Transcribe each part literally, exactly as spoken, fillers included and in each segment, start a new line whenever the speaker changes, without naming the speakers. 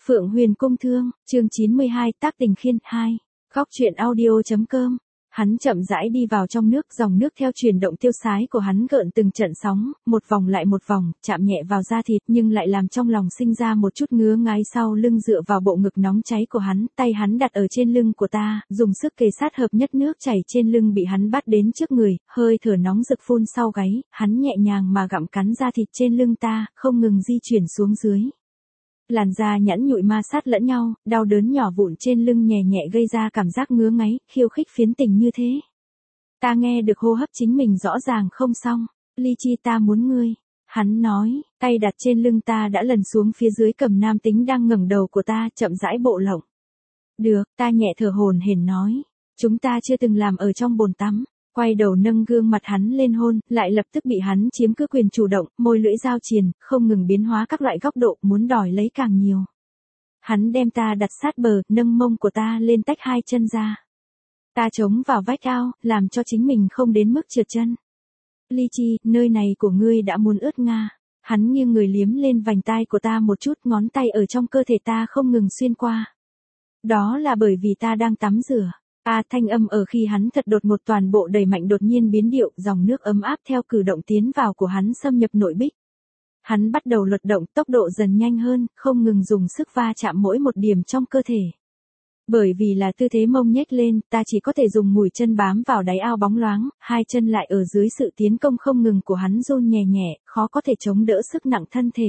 Phượng Huyền Cung Thương, chương chín mươi hai, Tác Tình Khiên hai. Góc truyện audio.com. Hắn chậm rãi đi vào trong nước, dòng nước theo chuyển động tiêu sái của hắn gợn từng trận sóng, một vòng lại một vòng, chạm nhẹ vào da thịt nhưng lại làm trong lòng sinh ra một chút ngứa ngáy. Sau lưng dựa vào bộ ngực nóng cháy của hắn, tay hắn đặt ở trên lưng của ta, dùng sức kề sát hợp nhất, nước chảy trên lưng bị hắn bắt đến trước người, hơi thở nóng rực phun sau gáy, hắn nhẹ nhàng mà gặm cắn da thịt trên lưng ta, không ngừng di chuyển xuống dưới. Làn da nhẵn nhụi ma sát lẫn nhau, đau đớn nhỏ vụn trên lưng nhẹ nhẹ gây ra cảm giác ngứa ngáy, khiêu khích phiến tình như thế. Ta nghe được hô hấp chính mình rõ ràng không xong. Ly Chi, ta muốn ngươi. Hắn nói, tay đặt trên lưng ta đã lần xuống phía dưới cầm nam tính đang ngẩng đầu của ta, chậm rãi bộ lộng. Được, ta nhẹ thở hổn hển nói. Chúng ta chưa từng làm ở trong bồn tắm. Quay đầu nâng gương mặt hắn lên hôn, lại lập tức bị hắn chiếm cứ quyền chủ động, môi lưỡi giao triền, không ngừng biến hóa các loại góc độ, muốn đòi lấy càng nhiều. Hắn đem ta đặt sát bờ, nâng mông của ta lên tách hai chân ra. Ta chống vào vách ao, làm cho chính mình không đến mức trượt chân. Ly Chi, nơi này của ngươi đã muốn ướt nga. Hắn nghiêng người liếm lên vành tai của ta một chút, ngón tay ở trong cơ thể ta không ngừng xuyên qua. Đó là bởi vì ta đang tắm rửa. A thanh âm ở khi hắn thật đột ngột toàn bộ đầy mạnh đột nhiên biến điệu, dòng nước ấm áp theo cử động tiến vào của hắn xâm nhập nội bích. Hắn bắt đầu luật động, tốc độ dần nhanh hơn, không ngừng dùng sức va chạm mỗi một điểm trong cơ thể. Bởi vì là tư thế mông nhếch lên, ta chỉ có thể dùng mũi chân bám vào đáy ao bóng loáng, hai chân lại ở dưới sự tiến công không ngừng của hắn run nhẹ nhẹ, khó có thể chống đỡ sức nặng thân thể.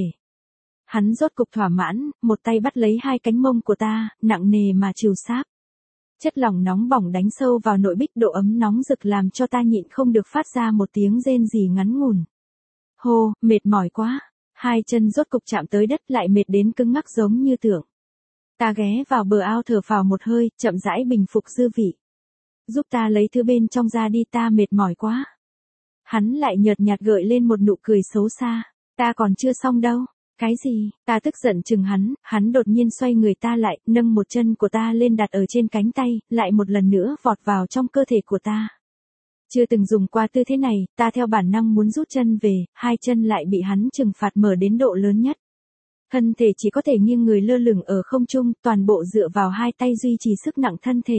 Hắn rốt cục thỏa mãn, một tay bắt lấy hai cánh mông của ta, nặng nề mà trìu sáp. Chất lỏng nóng bỏng đánh sâu vào nội bích, độ ấm nóng rực làm cho ta nhịn không được phát ra một tiếng rên rỉ ngắn ngủn. Hô, mệt mỏi quá. Hai chân rốt cục chạm tới đất, lại mệt đến cứng ngắc giống như tượng. Ta ghé vào bờ ao thở phào một hơi, chậm rãi bình phục dư vị. Giúp ta lấy thứ bên trong ra đi, ta mệt mỏi quá. Hắn lại nhợt nhạt gợi lên một nụ cười xấu xa. Ta còn chưa xong đâu. Cái gì? Ta tức giận chừng hắn, hắn đột nhiên xoay người ta lại, nâng một chân của ta lên đặt ở trên cánh tay, lại một lần nữa vọt vào trong cơ thể của ta. Chưa từng dùng qua tư thế này, ta theo bản năng muốn rút chân về, hai chân lại bị hắn trừng phạt mở đến độ lớn nhất. Thân thể chỉ có thể nghiêng người lơ lửng ở không trung, toàn bộ dựa vào hai tay duy trì sức nặng thân thể.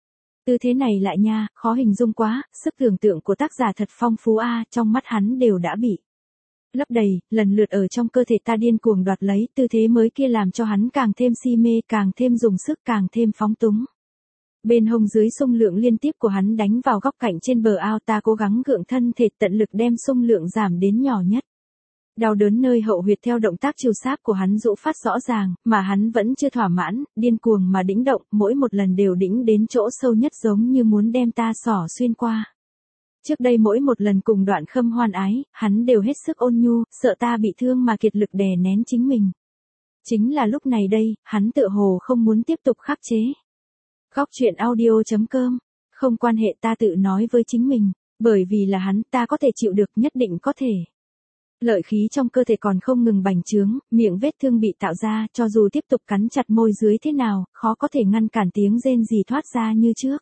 Tư thế này lại nha, khó hình dung quá, sức tưởng tượng của tác giả thật phong phú a, trong mắt hắn đều đã bị lấp đầy, lần lượt ở trong cơ thể ta điên cuồng đoạt lấy, tư thế mới kia làm cho hắn càng thêm si mê, càng thêm dùng sức, càng thêm phóng túng. Bên hông dưới xung lượng liên tiếp của hắn đánh vào góc cạnh trên bờ ao, ta cố gắng gượng thân thể tận lực đem xung lượng giảm đến nhỏ nhất. Đau đớn nơi hậu huyệt theo động tác chiều sáp của hắn rũ phát rõ ràng, mà hắn vẫn chưa thỏa mãn, điên cuồng mà đĩnh động, mỗi một lần đều đĩnh đến chỗ sâu nhất giống như muốn đem ta xỏ xuyên qua. Trước đây mỗi một lần cùng Đoạn Khâm hoan ái, hắn đều hết sức ôn nhu, sợ ta bị thương mà kiệt lực đè nén chính mình. Chính là lúc này đây, hắn tựa hồ không muốn tiếp tục khắc chế. Góc truyện audio.com. Không quan hệ, ta tự nói với chính mình, bởi vì là hắn, ta có thể chịu được, nhất định có thể. Lợi khí trong cơ thể còn không ngừng bành trướng, miệng vết thương bị tạo ra, cho dù tiếp tục cắn chặt môi dưới thế nào, khó có thể ngăn cản tiếng rên rỉ thoát ra như trước.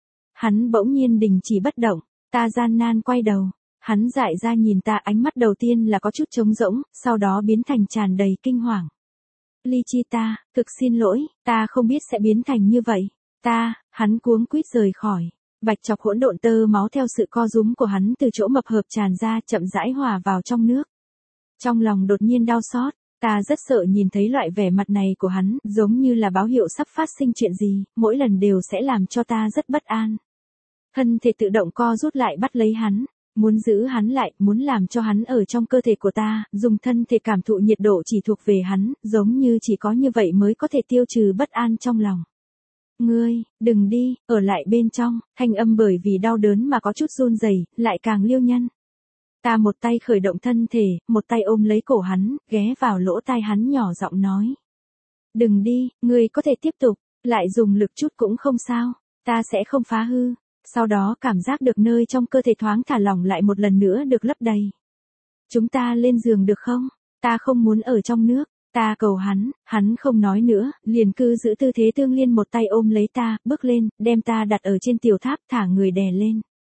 Hắn bỗng nhiên đình chỉ bất động. Ta gian nan quay đầu, hắn dại ra nhìn ta, ánh mắt đầu tiên là có chút trống rỗng, sau đó biến thành tràn đầy kinh hoàng. Ly Chi, ta, thực xin lỗi, ta không biết sẽ biến thành như vậy. Ta, hắn cuống quýt rời khỏi. Bạch chọc hỗn độn tơ máu theo sự co rúm của hắn từ chỗ mập hợp tràn ra, chậm rãi hòa vào trong nước. Trong lòng đột nhiên đau xót, ta rất sợ nhìn thấy loại vẻ mặt này của hắn, giống như là báo hiệu sắp phát sinh chuyện gì, mỗi lần đều sẽ làm cho ta rất bất an. Thân thể tự động co rút lại bắt lấy hắn, muốn giữ hắn lại, muốn làm cho hắn ở trong cơ thể của ta, dùng thân thể cảm thụ nhiệt độ chỉ thuộc về hắn, giống như chỉ có như vậy mới có thể tiêu trừ bất an trong lòng. Ngươi, đừng đi, ở lại bên trong, thanh âm bởi vì đau đớn mà có chút run rẩy, lại càng liêu nhân. Ta một tay khởi động thân thể, một tay ôm lấy cổ hắn, ghé vào lỗ tai hắn nhỏ giọng nói. Đừng đi, ngươi có thể tiếp tục, lại dùng lực chút cũng không sao, ta sẽ không phá hư. Sau đó cảm giác được nơi trong cơ thể thoáng thả lỏng lại một lần nữa được lấp đầy. Chúng ta lên giường được không? Ta không muốn ở trong nước. Ta cầu hắn, hắn không nói nữa, liền cứ giữ tư thế tương liên, một tay ôm lấy ta, bước lên, đem ta đặt ở trên tiểu tháp, thả người đè lên.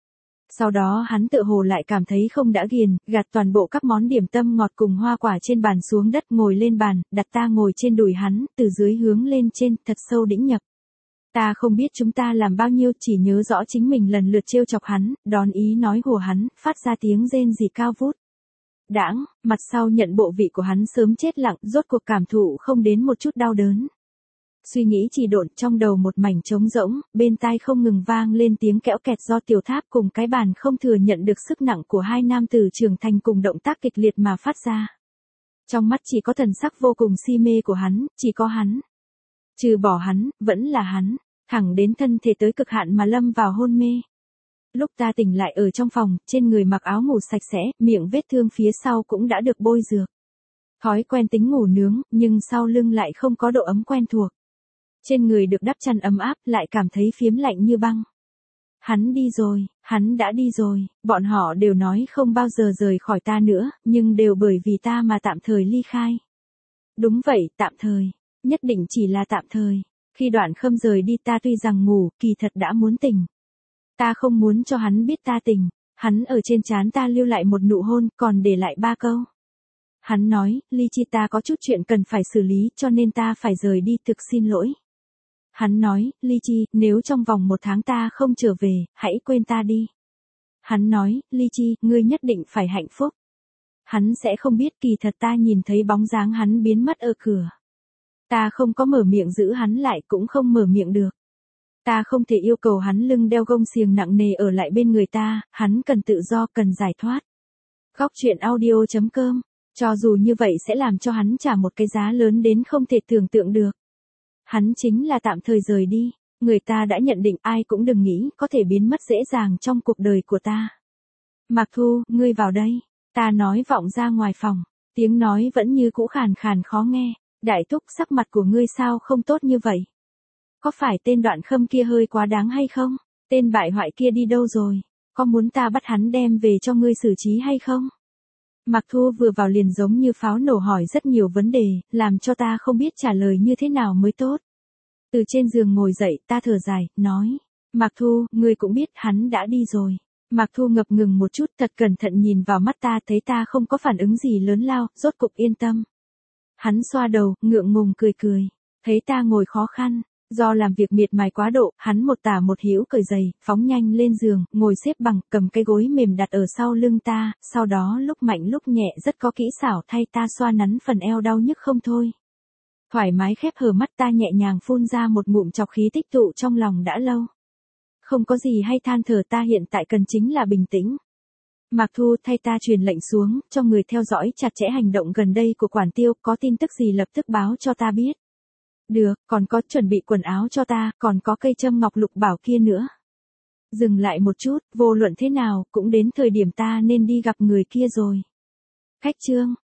Sau đó hắn tựa hồ lại cảm thấy không đã ghiền, gạt toàn bộ các món điểm tâm ngọt cùng hoa quả trên bàn xuống đất, ngồi lên bàn, đặt ta ngồi trên đùi hắn, từ dưới hướng lên trên, thật sâu đĩnh nhập. Ta không biết chúng ta làm bao nhiêu, chỉ nhớ rõ chính mình lần lượt trêu chọc hắn, đón ý nói hùa hắn, phát ra tiếng rên rỉ cao vút. Đãng, mặt sau nhận bộ vị của hắn sớm chết lặng, rốt cuộc cảm thụ không đến một chút đau đớn. Suy nghĩ trì độn, trong đầu một mảnh trống rỗng, bên tai không ngừng vang lên tiếng kẽo kẹt do tiểu tháp cùng cái bàn không thừa nhận được sức nặng của hai nam tử trưởng thành cùng động tác kịch liệt mà phát ra. Trong mắt chỉ có thần sắc vô cùng si mê của hắn, chỉ có hắn. Trừ bỏ hắn, vẫn là hắn, thẳng đến thân thể tới cực hạn mà lâm vào hôn mê. Lúc ta tỉnh lại ở trong phòng, trên người mặc áo ngủ sạch sẽ, miệng vết thương phía sau cũng đã được bôi dược. Thói quen tính ngủ nướng, nhưng sau lưng lại không có độ ấm quen thuộc. Trên người được đắp chăn ấm áp, lại cảm thấy phiếm lạnh như băng. Hắn đi rồi, hắn đã đi rồi, bọn họ đều nói không bao giờ rời khỏi ta nữa, nhưng đều bởi vì ta mà tạm thời ly khai. Đúng vậy, tạm thời, nhất định chỉ là tạm thời. Khi Đoạn Khâm rời đi ta tuy rằng ngủ, kỳ thật đã muốn tỉnh. Ta không muốn cho hắn biết ta tỉnh, hắn ở trên trán ta lưu lại một nụ hôn, còn để lại ba câu. Hắn nói, Ly Chi ta có chút chuyện cần phải xử lý, cho nên ta phải rời đi, thực xin lỗi. Hắn nói, Ly Chi, nếu trong vòng một tháng ta không trở về, hãy quên ta đi. Hắn nói, Ly Chi, ngươi nhất định phải hạnh phúc. Hắn sẽ không biết kỳ thật ta nhìn thấy bóng dáng hắn biến mất ở cửa. Ta không có mở miệng giữ hắn lại, cũng không mở miệng được. Ta không thể yêu cầu hắn lưng đeo gông xiềng nặng nề ở lại bên người ta, hắn cần tự do, cần giải thoát. Góc truyện audio chấm com, cho dù như vậy sẽ làm cho hắn trả một cái giá lớn đến không thể tưởng tượng được. Hắn chính là tạm thời rời đi, người ta đã nhận định ai cũng đừng nghĩ có thể biến mất dễ dàng trong cuộc đời của ta. Mạc Thu, ngươi vào đây, ta nói vọng ra ngoài phòng, tiếng nói vẫn như cũ khàn khàn khó nghe, Đại Thúc sắc mặt của ngươi sao không tốt như vậy? Có phải tên Đoạn Khâm kia hơi quá đáng hay không? Tên bại hoại kia đi đâu rồi? Có muốn ta bắt hắn đem về cho ngươi xử trí hay không? Mạc Thu vừa vào liền giống như pháo nổ hỏi rất nhiều vấn đề, làm cho ta không biết trả lời như thế nào mới tốt. Từ trên giường ngồi dậy, ta thở dài, nói. Mạc Thu, ngươi cũng biết hắn đã đi rồi. Mạc Thu ngập ngừng một chút, thật cẩn thận nhìn vào mắt ta, thấy ta không có phản ứng gì lớn lao, rốt cục yên tâm. Hắn xoa đầu, ngượng ngùng cười cười. Thấy ta ngồi khó khăn, do làm việc miệt mài quá độ, hắn một tả một hữu cởi giày, phóng nhanh lên giường, ngồi xếp bằng, cầm cái gối mềm đặt ở sau lưng ta, sau đó lúc mạnh lúc nhẹ rất có kỹ xảo thay ta xoa nắn phần eo đau nhức không thôi. Thoải mái khép hờ mắt ta nhẹ nhàng phun ra một ngụm trọc khí tích tụ trong lòng đã lâu. Không có gì hay than thở, ta hiện tại cần chính là bình tĩnh. Mạc Thu thay ta truyền lệnh xuống, cho người theo dõi chặt chẽ hành động gần đây của Quản Tiêu, có tin tức gì lập tức báo cho ta biết. Được, còn có chuẩn bị quần áo cho ta, còn có cây châm ngọc lục bảo kia nữa. Dừng lại một chút, vô luận thế nào, cũng đến thời điểm ta nên đi gặp người kia rồi. Khách trương,